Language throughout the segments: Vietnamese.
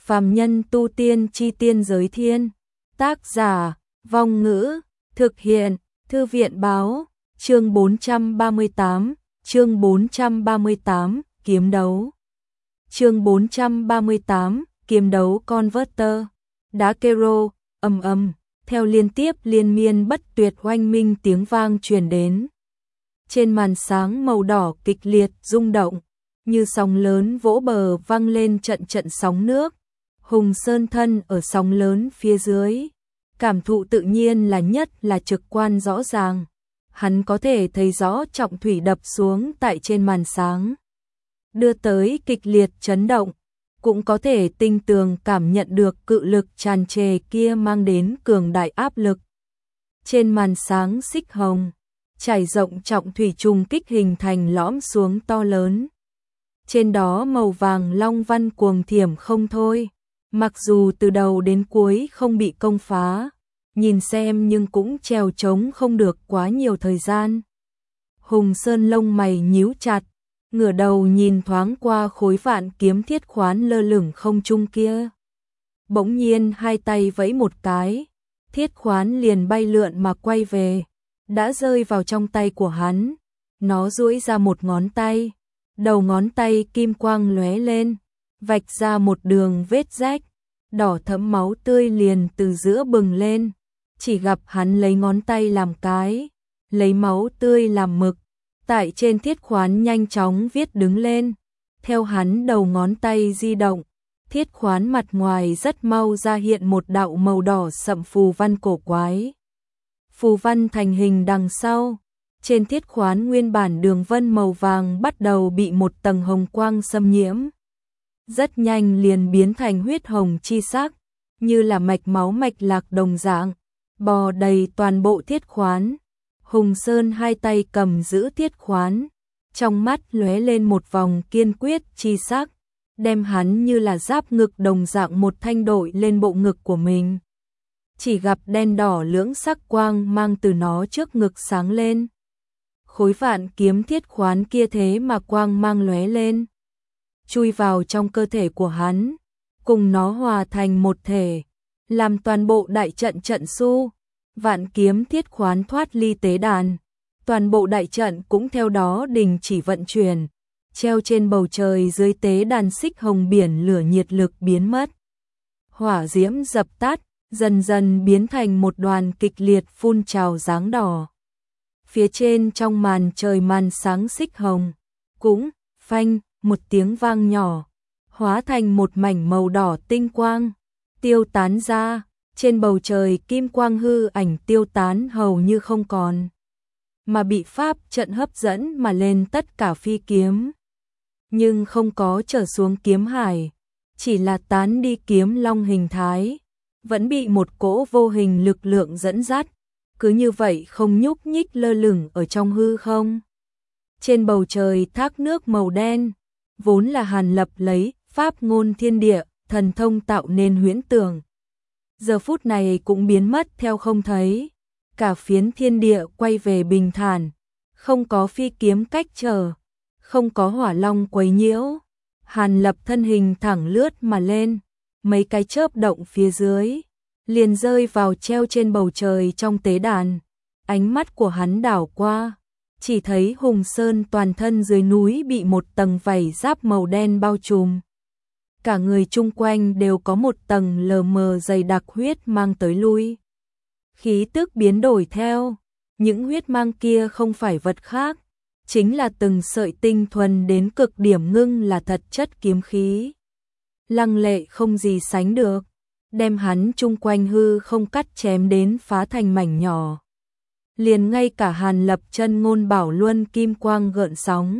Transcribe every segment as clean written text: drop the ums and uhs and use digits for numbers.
Phàm nhân tu tiên chi tiên giới thiên. Tác giả, Vong Ngữ, thực hiện, Thư viện báo, chương 438, kiếm đấu. Chương 438, kiếm đấu Converter. Đá kero, theo liên tiếp liên miên bất tuyệt oanh minh tiếng vang truyền đến. Trên màn sáng màu đỏ kịch liệt rung động, như sóng lớn vỗ bờ vang lên trận trận sóng nước. Hùng Sơn thân ở sóng lớn phía dưới, cảm thụ tự nhiên là nhất là trực quan rõ ràng. Hắn có thể thấy rõ trọng thủy đập xuống tại trên màn sáng, đưa tới kịch liệt chấn động, cũng có thể tinh tường cảm nhận được cự lực tràn trề kia mang đến cường đại áp lực. Trên màn sáng xích hồng, trải rộng trọng thủy trùng kích hình thành lõm xuống to lớn. Trên đó màu vàng long văn cuồng thiểm không thôi, mặc dù từ đầu đến cuối không bị công phá, nhìn xem nhưng cũng trèo trống không được quá nhiều thời gian. Hùng Sơn lông mày nhíu chặt, ngửa đầu nhìn thoáng qua khối vạn kiếm thiết khoán lơ lửng không trung kia. Bỗng nhiên hai tay vẫy một cái, thiết khoán liền bay lượn mà quay về, đã rơi vào trong tay của hắn. Nó duỗi ra một ngón tay, đầu ngón tay kim quang lóe lên, vạch ra một đường vết rách, đỏ thẫm máu tươi liền từ giữa bừng lên. Chỉ gặp hắn lấy ngón tay làm cái, lấy máu tươi làm mực, tại trên thiết khoán nhanh chóng viết đứng lên. Theo hắn đầu ngón tay di động, thiết khoán mặt ngoài rất mau ra hiện một đạo màu đỏ sậm phù văn cổ quái. Phù văn thành hình đằng sau, trên thiết khoán nguyên bản đường vân màu vàng bắt đầu bị một tầng hồng quang xâm nhiễm. Rất nhanh liền biến thành huyết hồng chi sắc, như là mạch máu mạch lạc đồng dạng, bò đầy toàn bộ thiết khoán. Hùng Sơn hai tay cầm giữ thiết khoán, trong mắt lóe lên một vòng kiên quyết chi sắc, đem hắn như là giáp ngực đồng dạng một thanh đội lên bộ ngực của mình. Chỉ gặp đen đỏ lưỡng sắc quang mang từ nó trước ngực sáng lên. Khối vạn kiếm thiết khoán kia thế mà quang mang lóe lên, chui vào trong cơ thể của hắn, cùng nó hòa thành một thể, làm toàn bộ đại trận trận su. Vạn kiếm thiết khoán thoát ly tế đàn, toàn bộ đại trận cũng theo đó đình chỉ vận chuyển, treo trên bầu trời dưới tế đàn xích hồng biển lửa nhiệt lực biến mất. Hỏa diễm dập tắt, dần dần biến thành một đoàn kịch liệt phun trào dáng đỏ. Phía trên trong màn trời màn sáng xích hồng, cũng phanh một tiếng vang nhỏ, hóa thành một mảnh màu đỏ tinh quang, tiêu tán ra. Trên bầu trời kim quang hư ảnh tiêu tán hầu như không còn, mà bị pháp trận hấp dẫn mà lên tất cả phi kiếm. Nhưng không có trở xuống kiếm hải, chỉ là tán đi kiếm long hình thái, vẫn bị một cỗ vô hình lực lượng dẫn dắt, cứ như vậy không nhúc nhích lơ lửng ở trong hư không. Trên bầu trời thác nước màu đen, vốn là Hàn Lập lấy pháp ngôn thiên địa, thần thông tạo nên huyễn tưởng. Giờ phút này cũng biến mất theo không thấy, cả phiến thiên địa quay về bình thản, không có phi kiếm cách trở, không có hỏa long quấy nhiễu. Hàn Lập thân hình thẳng lướt mà lên, mấy cái chớp động phía dưới, liền rơi vào treo trên bầu trời trong tế đàn. Ánh mắt của hắn đảo qua, chỉ thấy Hùng Sơn toàn thân dưới núi bị một tầng vảy giáp màu đen bao trùm. Cả người chung quanh đều có một tầng lờ mờ dày đặc huyết mang tới lui. Khí tức biến đổi theo, những huyết mang kia không phải vật khác, chính là từng sợi tinh thuần đến cực điểm ngưng là thật chất kiếm khí. Lăng lệ không gì sánh được, đem hắn chung quanh hư không cắt chém đến phá thành mảnh nhỏ. Liền ngay cả Hàn Lập chân ngôn bảo luân kim quang gợn sóng,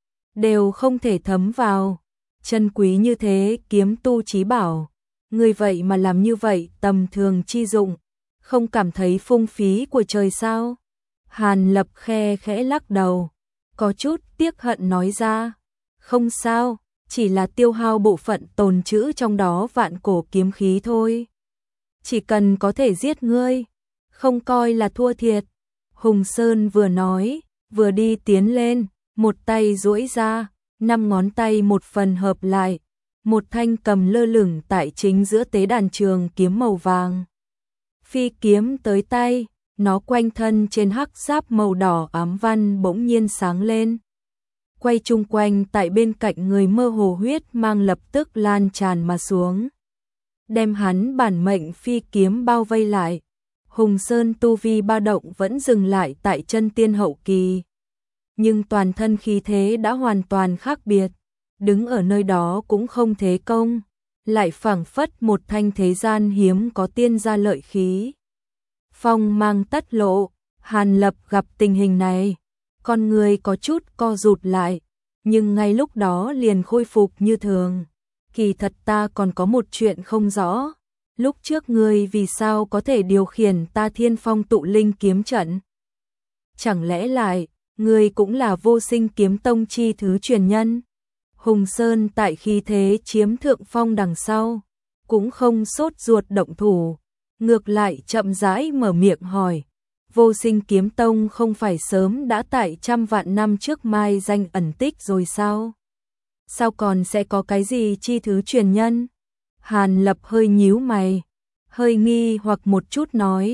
đều không thể thấm vào. Chân quý như thế kiếm tu chí bảo, người vậy mà làm như vậy tầm thường chi dụng, không cảm thấy phung phí của trời sao? Hàn Lập khe khẽ lắc đầu, có chút tiếc hận nói ra, không sao, chỉ là tiêu hao bộ phận tồn trữ trong đó vạn cổ kiếm khí thôi. Chỉ cần có thể giết ngươi, không coi là thua thiệt. Hùng Sơn vừa nói, vừa đi tiến lên, một tay duỗi ra, 5 ngón tay một phần hợp lại, một thanh cầm lơ lửng tại chính giữa tế đàn trường kiếm màu vàng. Phi kiếm tới tay, nó quanh thân trên hắc giáp màu đỏ ám văn bỗng nhiên sáng lên. Quay chung quanh tại bên cạnh người mơ hồ huyết mang lập tức lan tràn mà xuống. Đem hắn bản mệnh phi kiếm bao vây lại. Hùng Sơn tu vi ba động vẫn dừng lại tại chân tiên hậu kỳ. Nhưng toàn thân khí thế đã hoàn toàn khác biệt. Đứng ở nơi đó cũng không thế công. Lại phảng phất một thanh thế gian hiếm có tiên gia lợi khí. Phong mang tất lộ, Hàn Lập gặp tình hình này. Con người có chút co rụt lại. Nhưng ngay lúc đó liền khôi phục như thường. Kỳ thật ta còn có một chuyện không rõ. Lúc trước ngươi vì sao có thể điều khiển ta Thiên Phong tụ linh kiếm trận? Chẳng lẽ lại, ngươi cũng là Vô Sinh kiếm tông chi thứ truyền nhân? Hùng Sơn tại khí thế chiếm thượng phong đằng sau, cũng không sốt ruột động thủ, ngược lại chậm rãi mở miệng hỏi. Vô Sinh kiếm tông không phải sớm đã tại trăm vạn năm trước mai danh ẩn tích rồi sao? Sao còn sẽ có cái gì chi thứ truyền nhân? Hàn Lập hơi nhíu mày, hơi nghi hoặc một chút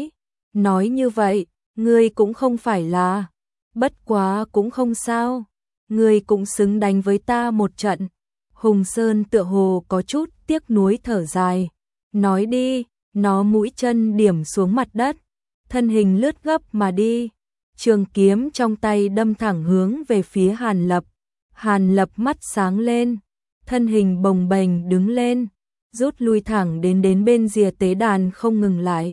nói như vậy, ngươi cũng không phải là, bất quá cũng không sao, ngươi cũng xứng đánh với ta một trận. Hùng Sơn tựa hồ có chút tiếc nuối thở dài, nói đi, nó mũi chân điểm xuống mặt đất, thân hình lướt gấp mà đi, trường kiếm trong tay đâm thẳng hướng về phía Hàn Lập. Hàn Lập mắt sáng lên, thân hình bồng bềnh đứng lên, rút lui thẳng đến bên rìa tế đàn không ngừng lại.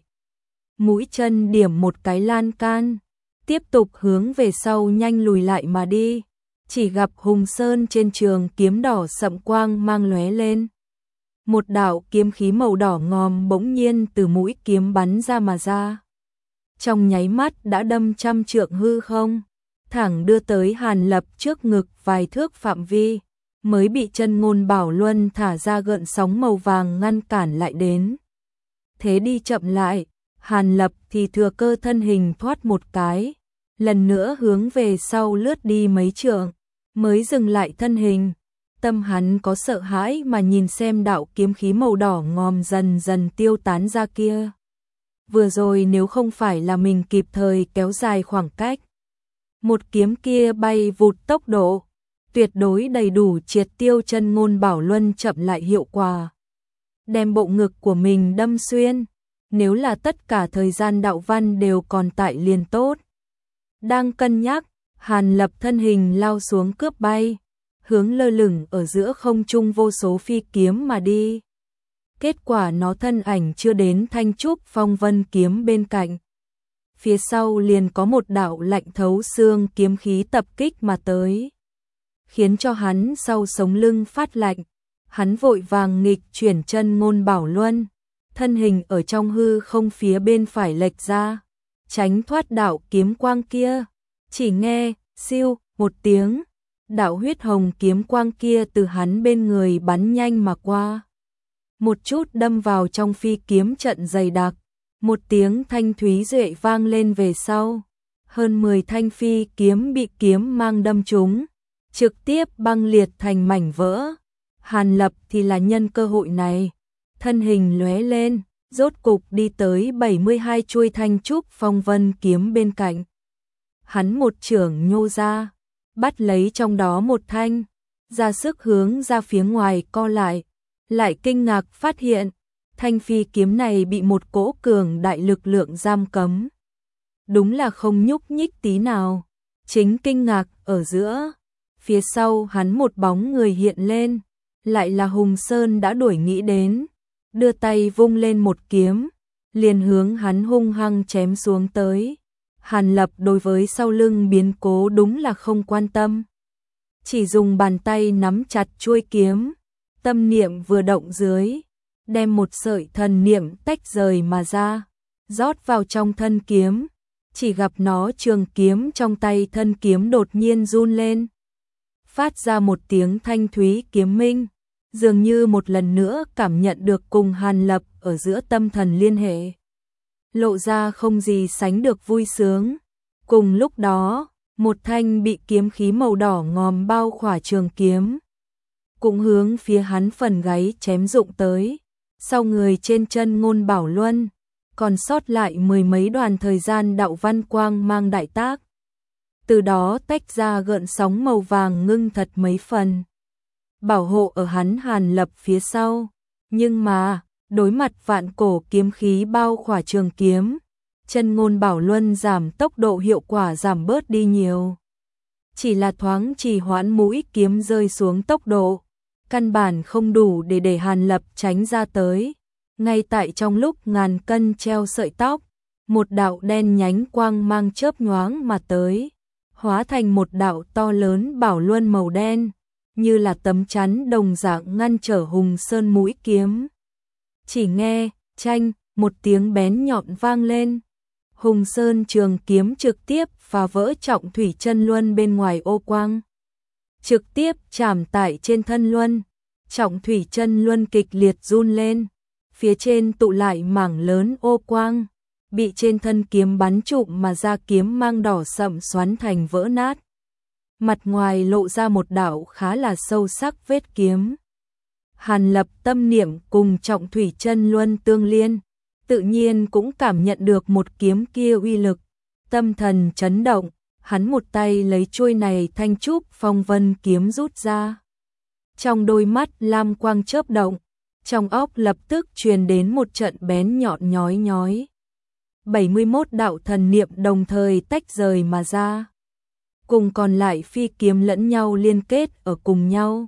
Mũi chân điểm một cái lan can, tiếp tục hướng về sau nhanh lùi lại mà đi. Chỉ gặp Hùng Sơn trên trường kiếm đỏ sậm quang mang lóe lên. Một đạo kiếm khí màu đỏ ngòm bỗng nhiên từ mũi kiếm bắn ra mà ra. Trong nháy mắt đã đâm trăm trượng hư không, thẳng đưa tới Hàn Lập trước ngực vài thước phạm vi, mới bị chân ngôn bảo luân thả ra gợn sóng màu vàng ngăn cản lại đến. Thế đi chậm lại, Hàn Lập thì thừa cơ thân hình thoát một cái, lần nữa hướng về sau lướt đi mấy trượng, mới dừng lại thân hình. Tâm hắn có sợ hãi mà nhìn xem đạo kiếm khí màu đỏ ngòm dần dần tiêu tán ra kia. Vừa rồi nếu không phải là mình kịp thời kéo dài khoảng cách, một kiếm kia bay vụt tốc độ, tuyệt đối đầy đủ triệt tiêu chân ngôn bảo luân chậm lại hiệu quả. Đem bộ ngực của mình đâm xuyên, nếu là tất cả thời gian đạo văn đều còn tại liền tốt. Đang cân nhắc, Hàn Lập thân hình lao xuống cướp bay, hướng lơ lửng ở giữa không trung vô số phi kiếm mà đi. Kết quả nó thân ảnh chưa đến thanh trúc phong vân kiếm bên cạnh. Phía sau liền có một đạo lạnh thấu xương kiếm khí tập kích mà tới, khiến cho hắn sau sống lưng phát lạnh. Hắn vội vàng nghịch chuyển chân ngôn bảo luân, thân hình ở trong hư không phía bên phải lệch ra, tránh thoát đạo kiếm quang kia. Chỉ nghe siêu một tiếng, đạo huyết hồng kiếm quang kia từ hắn bên người bắn nhanh mà qua, một chút đâm vào trong phi kiếm trận dày đặc. Một tiếng thanh thúy duệ vang lên về sau, hơn 10 thanh phi kiếm bị kiếm mang đâm trúng, trực tiếp băng liệt thành mảnh vỡ. Hàn Lập thì là nhân cơ hội này, thân hình lóe lên, rốt cục đi tới 72 chuôi thanh trúc phong vân kiếm bên cạnh. Hắn một chưởng nhô ra, bắt lấy trong đó một thanh, ra sức hướng ra phía ngoài co lại kinh ngạc phát hiện, thanh phi kiếm này bị một cỗ cường đại lực lượng giam cấm. Đúng là không nhúc nhích tí nào. Chính kinh ngạc ở giữa, phía sau hắn một bóng người hiện lên, lại là Hùng Sơn đã đuổi nghĩ đến, đưa tay vung lên một kiếm, liền hướng hắn hung hăng chém xuống tới. Hàn Lập đối với sau lưng biến cố đúng là không quan tâm, chỉ dùng bàn tay nắm chặt chuôi kiếm, tâm niệm vừa động dưới, đem một sợi thần niệm tách rời mà ra, rót vào trong thân kiếm. Chỉ gặp nó trường kiếm trong tay thân kiếm đột nhiên run lên, phát ra một tiếng thanh thúy kiếm minh, dường như một lần nữa cảm nhận được cùng Hàn Lập ở giữa tâm thần liên hệ, lộ ra không gì sánh được vui sướng. Cùng lúc đó, một thanh bị kiếm khí màu đỏ ngòm bao khỏa trường kiếm, cũng hướng phía hắn phần gáy chém dụng tới. Sau người trên chân Ngôn Bảo Luân, còn sót lại mười mấy đoàn thời gian đạo văn quang mang đại tác. Từ đó tách ra gợn sóng màu vàng ngưng thật mấy phần, bảo hộ ở hắn Hàn Lập phía sau. Nhưng mà, đối mặt vạn cổ kiếm khí bao khỏa trường kiếm, chân Ngôn Bảo Luân giảm tốc độ hiệu quả giảm bớt đi nhiều. Chỉ là thoáng trì hoãn mũi kiếm rơi xuống tốc độ, căn bản không đủ để Hàn Lập tránh ra tới. Ngay tại trong lúc ngàn cân treo sợi tóc, một đạo đen nhánh quang mang chớp nhoáng mà tới, hóa thành một đạo to lớn bảo luân màu đen, như là tấm chắn đồng dạng ngăn trở Hùng Sơn mũi kiếm. Chỉ nghe, chanh, một tiếng bén nhọn vang lên. Hùng Sơn trường kiếm trực tiếp phá vỡ Trọng Thủy Chân Luân bên ngoài ô quang, trực tiếp chạm tại trên thân luân. Trọng Thủy Chân Luân kịch liệt run lên, phía trên tụ lại mảng lớn ô quang, bị trên thân kiếm bắn trụm mà ra kiếm mang đỏ sậm xoắn thành vỡ nát. Mặt ngoài lộ ra một đạo khá là sâu sắc vết kiếm. Hàn Lập tâm niệm cùng Trọng Thủy Chân Luân tương liên, tự nhiên cũng cảm nhận được một kiếm kia uy lực, tâm thần chấn động, hắn một tay lấy chuôi này thanh trúc phong vân kiếm rút ra. Trong đôi mắt lam quang chớp động, trong óc lập tức truyền đến một trận bén nhọn nhói nhói. 71 đạo thần niệm đồng thời tách rời mà ra, cùng còn lại phi kiếm lẫn nhau liên kết ở cùng nhau.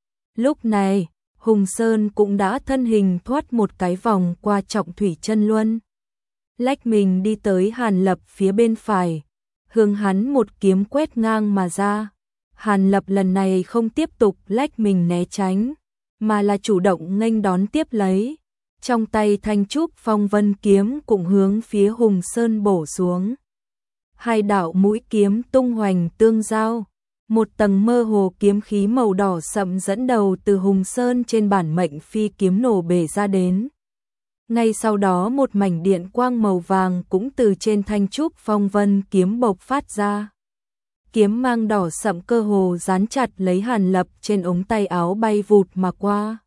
Lúc này, Hùng Sơn cũng đã thân hình thoát một cái vòng qua Trọng Thủy Chân Luân, lách mình đi tới Hàn Lập phía bên phải, hướng hắn một kiếm quét ngang mà ra. Hàn Lập lần này không tiếp tục lách mình né tránh, mà là chủ động nghênh đón tiếp lấy. Trong tay thanh trúc phong vân kiếm cũng hướng phía Hùng Sơn bổ xuống. Hai đạo mũi kiếm tung hoành tương giao, một tầng mơ hồ kiếm khí màu đỏ sậm dẫn đầu từ Hùng Sơn trên bản mệnh phi kiếm nổ bể ra đến. Ngay sau đó một mảnh điện quang màu vàng cũng từ trên thanh trúc phong vân kiếm bộc phát ra. Kiếm mang đỏ sậm cơ hồ dán chặt lấy Hàn Lập trên ống tay áo bay vụt mà qua.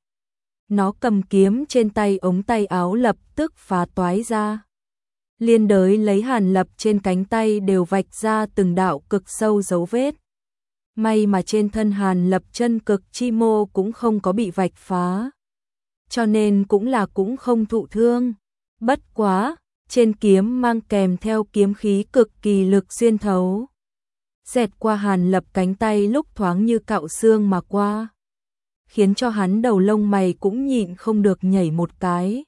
Nó cầm kiếm trên tay ống tay áo lập tức phá toái ra. Liên đới lấy Hàn Lập trên cánh tay đều vạch ra từng đạo cực sâu dấu vết. May mà trên thân Hàn Lập chân cực chi mô cũng không có bị vạch phá, cho nên cũng không thụ thương. Bất quá, trên kiếm mang kèm theo kiếm khí cực kỳ lực xuyên thấu, xẹt qua Hàn Lập cánh tay lúc thoáng như cạo xương mà qua, khiến cho hắn đầu lông mày cũng nhịn không được nhảy một cái.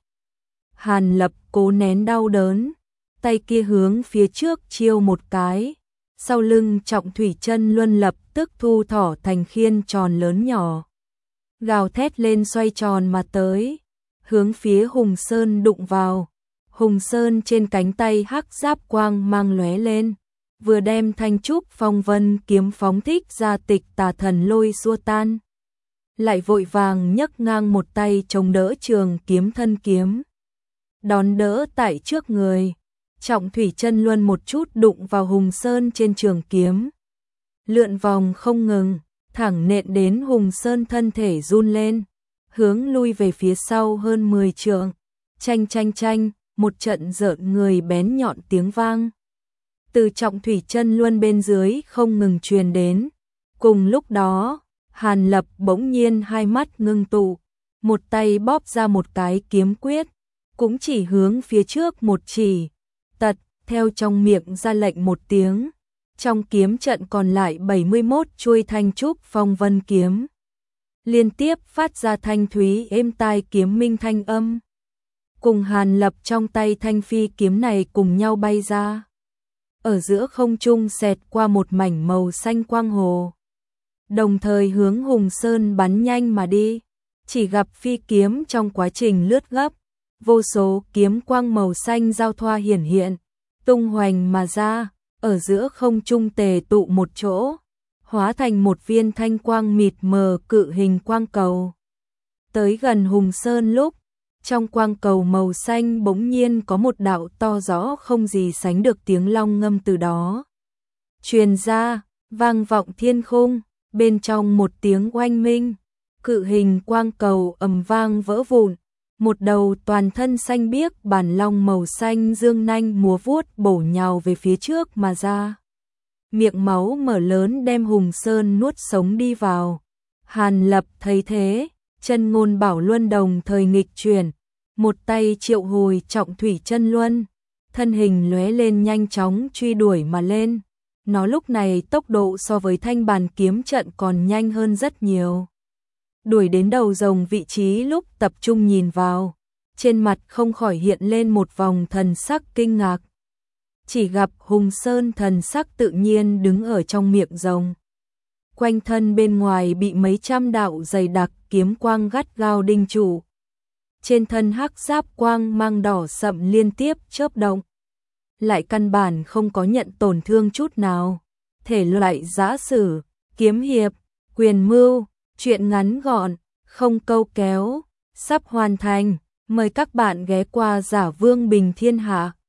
Hàn Lập cố nén đau đớn, tay kia hướng phía trước chiêu một cái, sau lưng Trọng Thủy Chân Luân lập tức thu thỏ thành khiên tròn lớn nhỏ, gào thét lên xoay tròn mà tới, hướng phía Hùng Sơn đụng vào. Hùng Sơn trên cánh tay hắc giáp quang mang lóe lên, vừa đem thanh trúc phong vân kiếm phóng thích ra tịch tà thần lôi xua tan, lại vội vàng nhấc ngang một tay chống đỡ trường kiếm thân kiếm, đón đỡ tại trước người. Trọng Thủy Chân Luân một chút đụng vào Hùng Sơn trên trường kiếm, lượn vòng không ngừng, thẳng nện đến Hùng Sơn thân thể run lên, hướng lui về phía sau hơn 10 trượng. Chanh chanh chanh, một trận rợn người bén nhọn tiếng vang từ Trọng Thủy Chân Luân bên dưới không ngừng truyền đến. Cùng lúc đó, Hàn Lập bỗng nhiên hai mắt ngưng tụ, một tay bóp ra một cái kiếm quyết, cũng chỉ hướng phía trước một chỉ, tật, theo trong miệng ra lệnh một tiếng. Trong kiếm trận còn lại 71 chuôi thanh trúc phong vân kiếm, liên tiếp phát ra thanh thúy êm tai kiếm minh thanh âm, cùng Hàn Lập trong tay thanh phi kiếm này cùng nhau bay ra. Ở giữa không trung xẹt qua một mảnh màu xanh quang hồ, đồng thời hướng Hùng Sơn bắn nhanh mà đi. Chỉ gặp phi kiếm trong quá trình lướt gấp, vô số kiếm quang màu xanh giao thoa hiển hiện, tung hoành mà ra, ở giữa không trung tề tụ một chỗ, hóa thành một viên thanh quang mịt mờ cự hình quang cầu. Tới gần Hùng Sơn lúc, trong quang cầu màu xanh bỗng nhiên có một đạo to rõ không gì sánh được tiếng long ngâm từ đó truyền ra, vang vọng thiên khung, bên trong một tiếng oanh minh, Cự hình quang cầu ầm vang vỡ vụn, một đầu toàn thân xanh biếc bản long màu xanh dương nanh múa vuốt bổ nhào về phía trước mà ra. Miệng máu mở lớn đem Hùng Sơn nuốt sống đi vào. Hàn Lập thấy thế, chân ngôn bảo luân đồng thời nghịch chuyển, một tay triệu hồi trọng thủy chân luân, thân hình lóe lên nhanh chóng truy đuổi mà lên. Nó lúc này tốc độ so với thanh bàn kiếm trận còn nhanh hơn rất nhiều. Đuổi đến đầu rồng vị trí lúc tập trung nhìn vào, trên mặt không khỏi hiện lên một vòng thần sắc kinh ngạc. Chỉ gặp Hùng Sơn thần sắc tự nhiên đứng ở trong miệng rồng. Quanh thân bên ngoài bị mấy trăm đạo dày đặc kiếm quang gắt gao đinh trụ. Trên thân hắc giáp quang mang đỏ sậm liên tiếp chớp động. Lại căn bản không có nhận tổn thương chút nào. Thể loại giã sử, kiếm hiệp, quyền mưu, truyện ngắn gọn, không câu kéo, sắp hoàn thành. Mời các bạn ghé qua Giả Vương Bình Thiên Hạ.